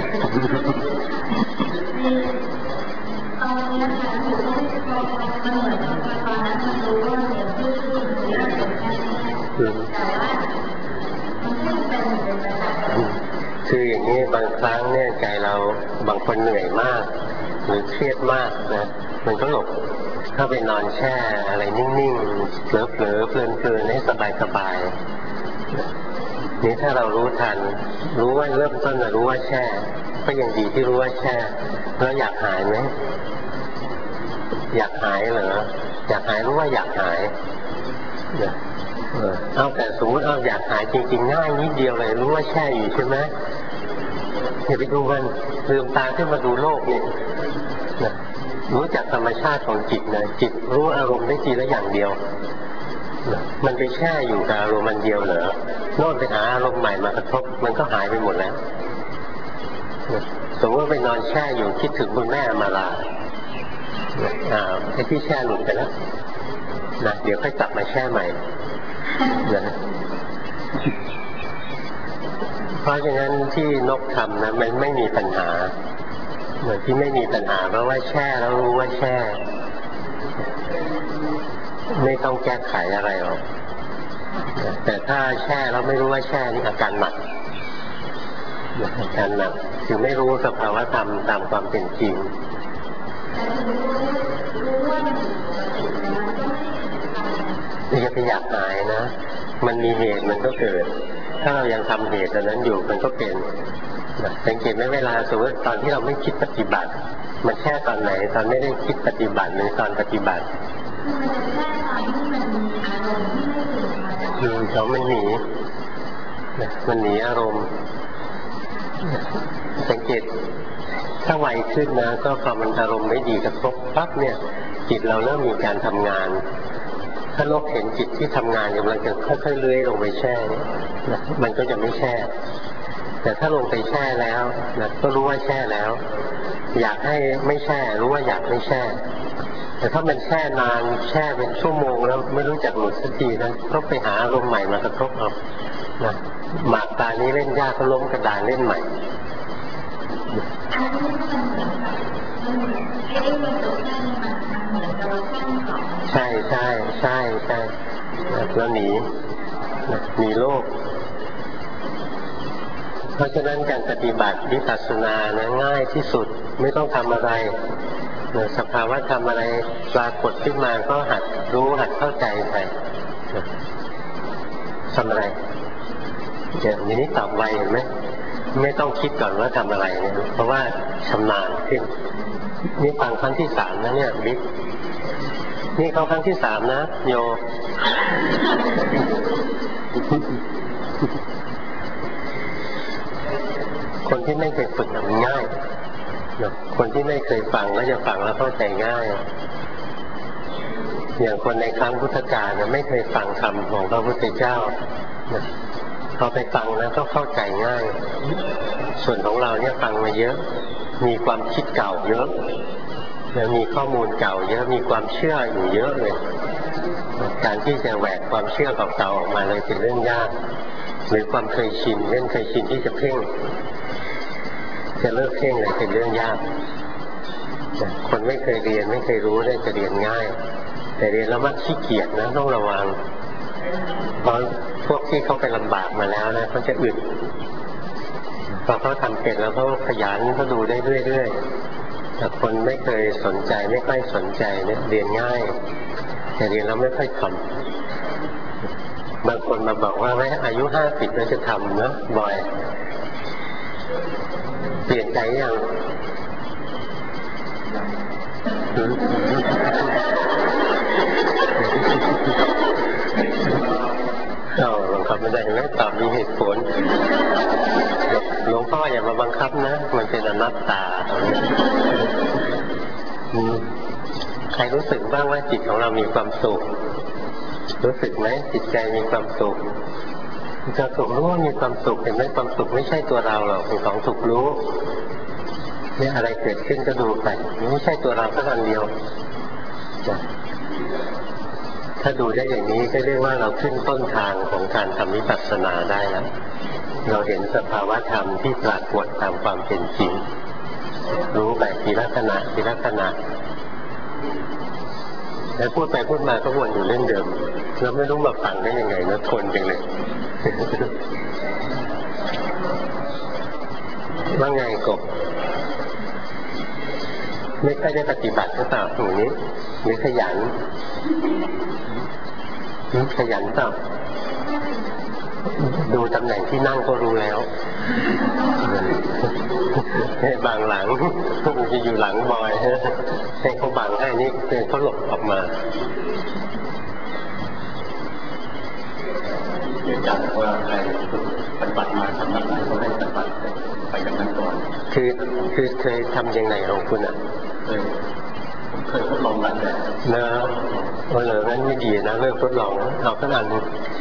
Speaker 1: ตอนนี้ค่ะหนูก็ไม่พอมันเหมือนตอนนั้นมันรู้ว่าเหมือนที่ที่น่าสนใจแต่ว่ามันไม่เป็นเลยคืออย่างนี้บางครั้งเนี่ยใจเราบางคนเหนื่อยมากหรือเครียดมากนะมันก็หลบเข้าไปนอนแช่อะไรนิ่งๆเผลอๆเพลินๆให้สบายๆนี่ถ้าเรารู้ทันรู้ว่าเริ่มต้นรู้ว่าแช่ก็ยังดีที่รู้ว่าแช่แล้วอยากหายไหมอยากหายเหรออยากหายรู้ว่าอยากหายเอาแต่สมมติเอาอยากหายจริงๆง่ายนิดเดียวเลยรู้ว่าแช่อยู่ใช่ไหมอย่าไปดูมันลืมตาขึ้นมาดูโลกนี่รู้จักธรรมชาติของจิตนะจิตรู้อารมณ์ได้ทีละอย่างเดียวมันไปแช่อยู่กับอารมณ์มันเดียวเหรอโน่นไปหาอารมณ์ใหม่มากระทบมันก็หายไปหมดแล้วสมมติว่าไปนอนแช่อยู่คิดถึงคุณแม่มาลาอ่าไอ้ที่แช่หลุดไปแล้วนะเดี๋ยวค่อยกลับมาแช่ใหม่นะเพราะฉะนั้นที่นกทำนะมันไม่มีปัญหาเหมือนที่ไม่มีปัญหาเพราะว่าแช่แล้วรู้ว่าแช่ไม่ต้องแก้ไขอะไรหรอกแต่ถ้าแช่แล้วไม่รู้ว่าแช่นี่อาการหนักอาการหนักคือไม่รู้สภาวะธรรมตามความเป็นจริงอย่าไปอยากหายนะมันมีเหตุมันก็เกิดถ้าเรายังทำเหตุตอนนั้นอยู่มันก็เป็นสังเกตไหมเวลาสมมติตอนที่เราไม่คิดปฏิบัติมันแค่ตอนไหนตอนไม่ได้คิดปฏิบัติหรือตอนปฏิบัติคือเขามันหนีมันหนีอารมณ์สังเกตถ้าไวขึ้นนะก็พอมันอารมณ์ไม่ดีกระทบปั๊บเนี่ยจิตเราเริ่มมีการทำงานถ้าโลกเห็นจิตที่ทำงานกำลังจะค่อยๆเลื้อยลงไปแช่นะมันก็จะไม่แช่แต่ถ้าลงไปแช่แล้วนะก็รู้ว่าแช่แล้วอยากให้ไม่แช่รู้ว่าอยากไม่แช่แต่ถ้ามันแช่นานแช่เป็นชั่วโมงแล้วไม่รู้จักหลุดสักทีนะต้องไปหาอารมณ์ใหม่มากระทบเอานะหมากตานี้เล่นยากก็ล้มกระดานเล่นใหม่ใช่ใช่ใช่ใช่แล้วหนีหนีโลกเพราะฉะนั้นการปฏิบัติวิปัสสนานะง่ายที่สุดไม่ต้องทำอะไรสภาวะทำอะไรปรากฏขึ้นมาก็หัดรู้หัดเข้าใจไปทำอะไรอย่างนี้ตอบไวเห็นไหมไม่ต้องคิดก่อนว่าทำอะไรเนี่ยเพราะว่าชำนาญขึ้นนี่ฟังครั้งที่สามนะเนี่ยบิ๊กนี่เขาครั้งที่สามนะโยคนที่ไม่เคยฝึกมันง่ายคนที่ไม่เคยฟังก็จะฟังแล้วเข้าใจง่ายอย่างคนในครั้งพุทธกาลเนี่ยไม่เคยฟังคำของพระพุทธเจ้าพอไปฟังแล้วก็เข้าใจง่ายส่วนของเราเนี่ยฟังมาเยอะมีความคิดเก่าเยอะแล้วมีข้อมูลเก่าเยอะมีความเชื่ออยู่เยอะเลยการที่จะแหวกความเชื่อเก่าๆออกมาเลยเป็นเรื่องยากหรือความเคยชินเรื่องเคยชินที่จะเพ่งจะเลิกเพ่งเลยเป็นเรื่องยากคนไม่เคยเรียนไม่เคยรู้เนี่ยจะเรียนง่ายแต่เรียนแล้วมักขี้เกียจนะต้องระวังเพราะพวกที่เขาไปลำบากมาแล้วนะเขาจะอึดพอเขาทำเสร็จแล้วเขาขยันเขาดูได้เรื่อยๆแต่คนไม่เคยสนใจไม่ค่อยสนใจเนี่ยเรียนง่ายแต่เรียนแล้วไม่ค่อยทำบางคนมาบอกว่าไว้อายุห้าสิบแล้วจะทำเนาะบ่อยเปลี่ยนใจยังเราบังคับไม่ได้ไหมตอบมีเหตุผลหลวงพ่ออย่ามาบังคับนะมันเป็นอนัตตาใครรู้สึกบ้างว่าจิตของเรามีความสุขรู้สึกไหมจิตใจมีความสุขจะสุขรู้ว่ามีความสุขเห็นไหมความสุขไม่ใช่ตัวเราหรอกเป็นของถูกรู้เนี่ยอะไรเกิดขึ้นก็ดูไปไม่ใช่ตัวเราสักอันเดียวถ้าดูได้อย่างนี้ก็เรียกว่าเราขึ้นต้นทางของการทำวิปัสสนาได้แล้วเราเห็นสภาวะธรรมที่ปรากฏตามความเป็นจริงรู้แบบทีละขณะทีละขณะแล้วพูดไปพูดมาก็วนอยู่เรื่องเดิมเราไม่รู้มาฟังได้ยังไงนะทนจังเลยว่าไงกบไม่ค่อยได้ปฏิบัติหรือเปล่าตรงนี้หรือขยันขยันเปล่าดูตำแหน่งที่นั่งก็รู้แล้วบางหลังจะอยู่หลังบอยให้เขาบังให้นี่เขาหลบออกมาเดี๋ยวจัดว่าใครปฏิบัติมาทำนั้นก็ให้ปฏิบัติไปกับนั้นก่อนคือคือเคยทำยังไงของคุณอ่ะเคยเคยทดลองแบบนี้นะเอองั้นไม่ดีนะเลิกทดลองเอาขนาดนี้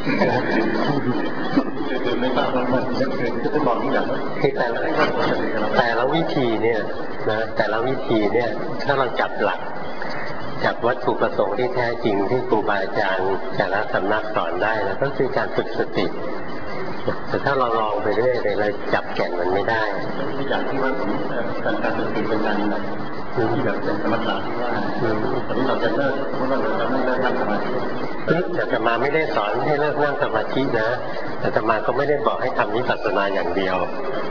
Speaker 1: คือไม่ทราบว่ามันจะเคยทดลองที่อย่างคือแต่ละแต่ละวิธีเนี่ยนะแต่ละวิธีเนี่ยถ้าเราจับหลักจับวัตถุประสงค์ที่แท้จริงที่ครูบาอาจารย์แต่ละสำนักสอนได้นะก็คือการฝึกสติแต่ถ้าเราลองไปเรื่อยเลยเราจับแก่นมันไม่ได้
Speaker 2: อย่างที่ว่าการการฝึกเป็นการแบบที่แบบเป็นสมถะที่ว่าตอนนี้เราจะเลิกเพราะเราจะไม่เลิกนั่งสมาธิ
Speaker 1: แต่อาตมาไม่ได้สอนให้เลิกนั่งสมาธินะอาตมาก็ไม่ได้บอกให้ทำวิปัสสนาอย่างเดียว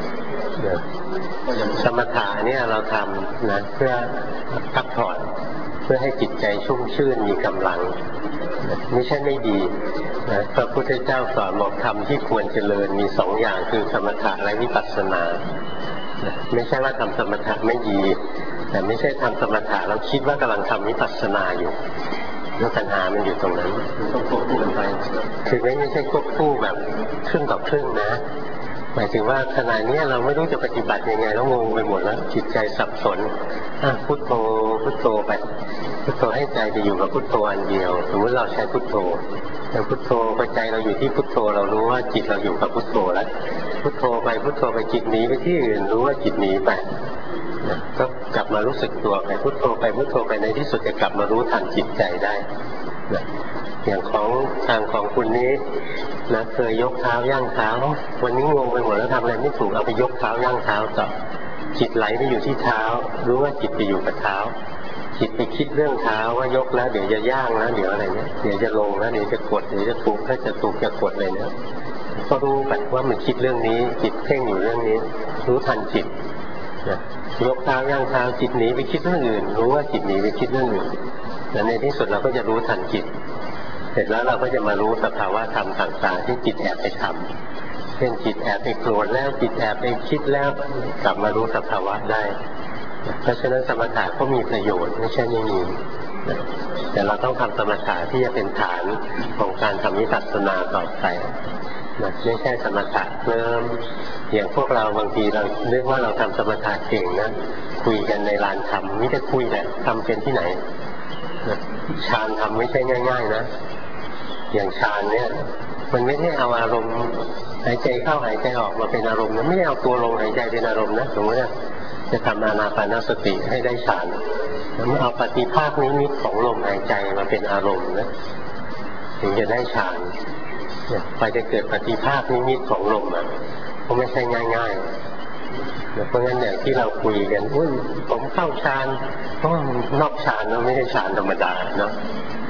Speaker 1: สมถะเนี่ยเราทำนะเพื่อพักผ่อนเพื่อให้จิตใจชุ่มชื่นมีกำลังไม่ใช่ไม่ดีนะพระพุทธเจ้าสอนบอกธรรมที่ควรเจริญมีสองอย่างคือสมถะและวิปัสสนาไม่ใช่ว่าทำสมถะไม่ดีแต่ไม่ใช่ทำสมถะแล้วคิดว่ากำลังทำวิปัสสนาอยู่แล้วปัญหามันอยู่ตรงนั้น
Speaker 2: ต้องควบคู่กันไป
Speaker 1: คือไม่ใช่ควบคู่แบบครึ่งต่อครึ่งนะหมายถึงว่าขณะนี้เราไม่รู้จะปฏิบัติยังไงแล้วงงไปหมดแล้วจิตใจสับสนพุทโธพุทโธไปพุทโธให้ใจไปอยู่กับพุทโธอันเดียวสมมติเราใช้พุทโธแต่พุทโธพอใจเราอยู่ที่พุทโธเรารู้ว่าจิตเราอยู่กับพุทโธแล้วพุทโธไปพุทโธไปจิตหนีไปที่อื่นรู้ว่าจิตหนีไปก็กลับมารู้สึกตัวไปพุทโธไปพุทโธไปในที่สุดจะกลับมารู้ทันจิตใจได้อย่างของทางของคุณนี้นะเคยยกเท้าย่างเท้าวันนี้งงไปหมดแล้วทำอะไรไม่ถูกเอาไปยกเท้าย่างเท้าต่อจิตไหลไปอยู่ที่เท้ารู้ว่าจิตไปอยู่กับเท้าจิตไปคิดเรื่องเท้าว่ายกแล้วเดี๋ยวจะย่างแล้วเดี๋ยวอะไรเนี้ยเดี๋ยวจะลงแล้วเดี๋ยวจะกดเดี๋ยวจะถูกถ้าจะถูกจะกดอะไรเนี้ยก็รู้แบบว่ามันคิดเรื่องนี้จิตเพ่งอยู่เรื่องนี้รู้ทันจิตยกเท้าย่างเท้าจิตหนีไปคิดเรื่องอื่นรู้ว่าจิตหนีไปคิดเรื่องอื่นแล้วในที่สุดเราก็จะรู้ทันจิตเสร็จแล้วเราก็จะมารู้สภาวะธรรมต่างๆที่จิตแอบไปทำเช่นจิตแอบไปโกรธแล้วจิตแอบไปคิดแล้วกลับมารู้สภาวะได้เพราะฉะนั้นสมถะก็มีประโยชน์ไม่ใช่ไม่มีแต่เราต้องทำสมถะที่จะเป็นฐานของการทำวิปัสสนาต่อไปไม่ใช่สมถะเพิ่มอย่างพวกเราบางทีเราเรียกว่าเราทำสมถะเก่งนะคุยกันในลานธรรมไม่ได้คุยแหละทำเป็นที่ไหนฌานทำไม่ใช่ง่ายๆนะอย่างฌานเนี่ยมันไม่ได้เอาอารมณ์หายใจเข้าหายใจออกมาเป็นอารมณ์นะไม่ได้เอาตัวลงหายใจเป็นอารมณ์นะสมมติว่าจะทำอานาปานสติให้ได้ฌานแล้วไม่เอาปฏิภาคนิมิตของลมหายใจมาเป็นอารมณ์นะถึงจะได้ฌานไปจะเกิดปฏิภาคนิมิตของลมอ่ะก็ไม่ใช่ง่ายๆเพราะงั้นอย่างที่เราคุยกันอุ้ยผมเข้าฌานเพราะนอกฌานเราไม่ใช่ฌานธรรมดาเนาะ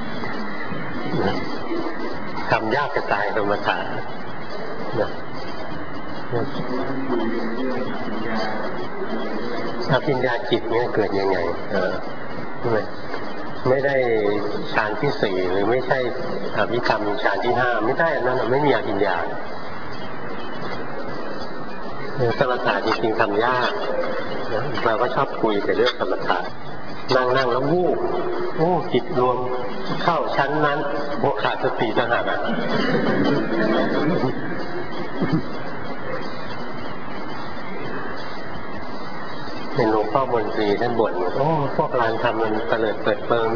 Speaker 1: ทำยากจะตายธรรมชาติอภิญญาจิตเนี่ยเกิดยังไงเออไม่ได้ฌานที่สี่หรือไม่ใช่อภิธรรมฌานที่ห้าไม่ได้อันนั้นไม่มีอภิญญาสมถะจริงๆทำยากเราก็ชอบคุยแต่เรื่องสมถะนั่งนั่งแล้ววูบโอ้จิตรวมเข้าชั้นนั้นโอขาดสติต่างหากเป็นหลวงพ่อมนตรีท่านบ่นโอ้พวกลานทำมันเตลิดเปิดเปิง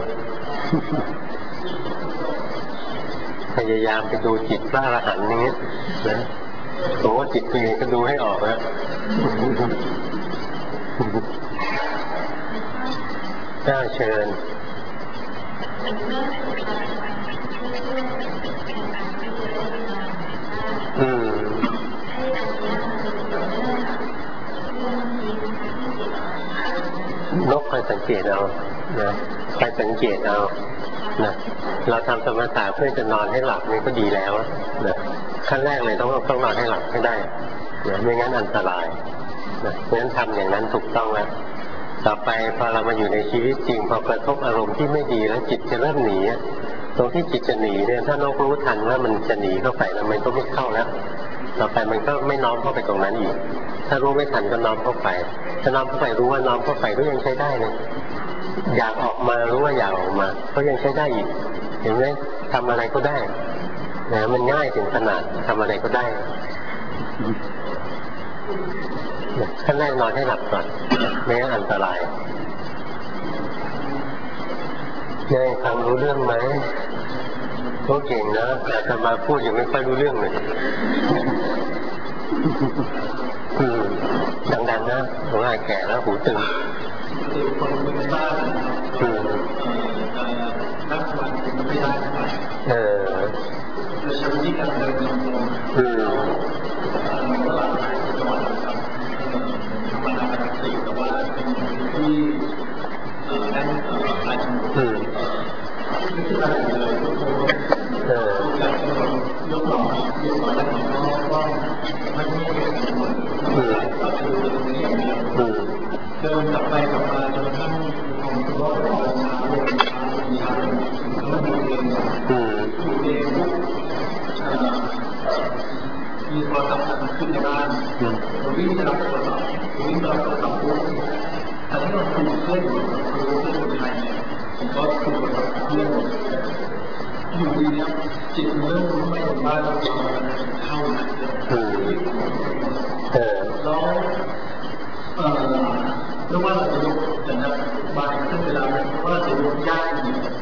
Speaker 1: พยายามไปดูจิตพระอรหันต์นี้นะโอ้จิตตัวเองก็ดูให้ออกนะน่าเชิญอืมนกคอยสังเกตเอานะคอยสังเกตเอานะเราทำสมถะเพื่อจะนอนให้หลับนี่ก็ดีแล้วนะขั้นแรกเลยต้องต้องนอนให้หลับให้ได้นะไม่งั้นอันตรายนะเพราะฉะนั้นทำอย่างนั้นถูกต้องแล้วต่อไปพอเรามาอยู่ในชีวิตจริงพอกระทบอารมณ์ที่ไม่ดีแล้วจิตจะเริ่มหนีตรงที่จิตจะหนีเนี่ยถ้านกรู้ทันว่ามันจะหนีเข้าไปแล้วมันก็ไม่เข้าแล้วต่อไปมันก็ไม่น้อมเข้าไปตรงนั้นอีกถ้ารู้ไม่ทันก็น้อมเข้าไปถ้าน้อมเข้าไปรู้ว่าน้อมเข้าไปก็ยังใช้ได้เลยอยากออกมารู้ว่าอยากออกมาก็ยังใช้ได้อีกเห็นไหมทำอะไรก็ได้นะมันง่ายถึงขนาดทำอะไรก็ได้ขั้นแรกนอนให้หลับก่อนไม่งั้นอันตรายเนี่ยฟังรู้เรื่องไหมก็เก่งนะแต่จะมาพูดยังไม่ค่อยรู้เรื่องเลยอืมดังๆนะผมว่าแก่แล้วหูตึงอืม
Speaker 2: ได้ไหมเออเราใช้วิธีการเดินจงกรมอืมตลาดขายจังหวัดนะครับธรรมดาปกติแต่ว่าเป็นที่ด้านขายจมูกอืมไม่ใช่อะไรเลยเออยกหล่อยกหล่อแล้วก็ไม่ไม่เกิดผลอืมอืมเดินกลับไปกลับมาจนกระทั่งผมคิดว่าตอนเช้าเย็นเช้าเย็นเช้าแล้วมันอยู่เองอยู่เองปุ๊บมีโทรศัพท์ขึ้นในบ้านผมวิ่งจะรับโทรศัพท์วิ่งจะรับโทรศัพท์ปุ๊บแต่ที่เราคุยกับเพื่อนอยู่คุยกับเพื่อนคนไทยเนี่ยผมก็คุยกับเพื่อนอยู่ดีเนี่ยจิตมันเริ่มรู้ไม่เห็นว่าเราจะเข้าไหนแล้วเอ่อไม่ว่าเราจะยกอย่างนั้นบางครั้งเวลาเพราะว่าจะยกยากจริง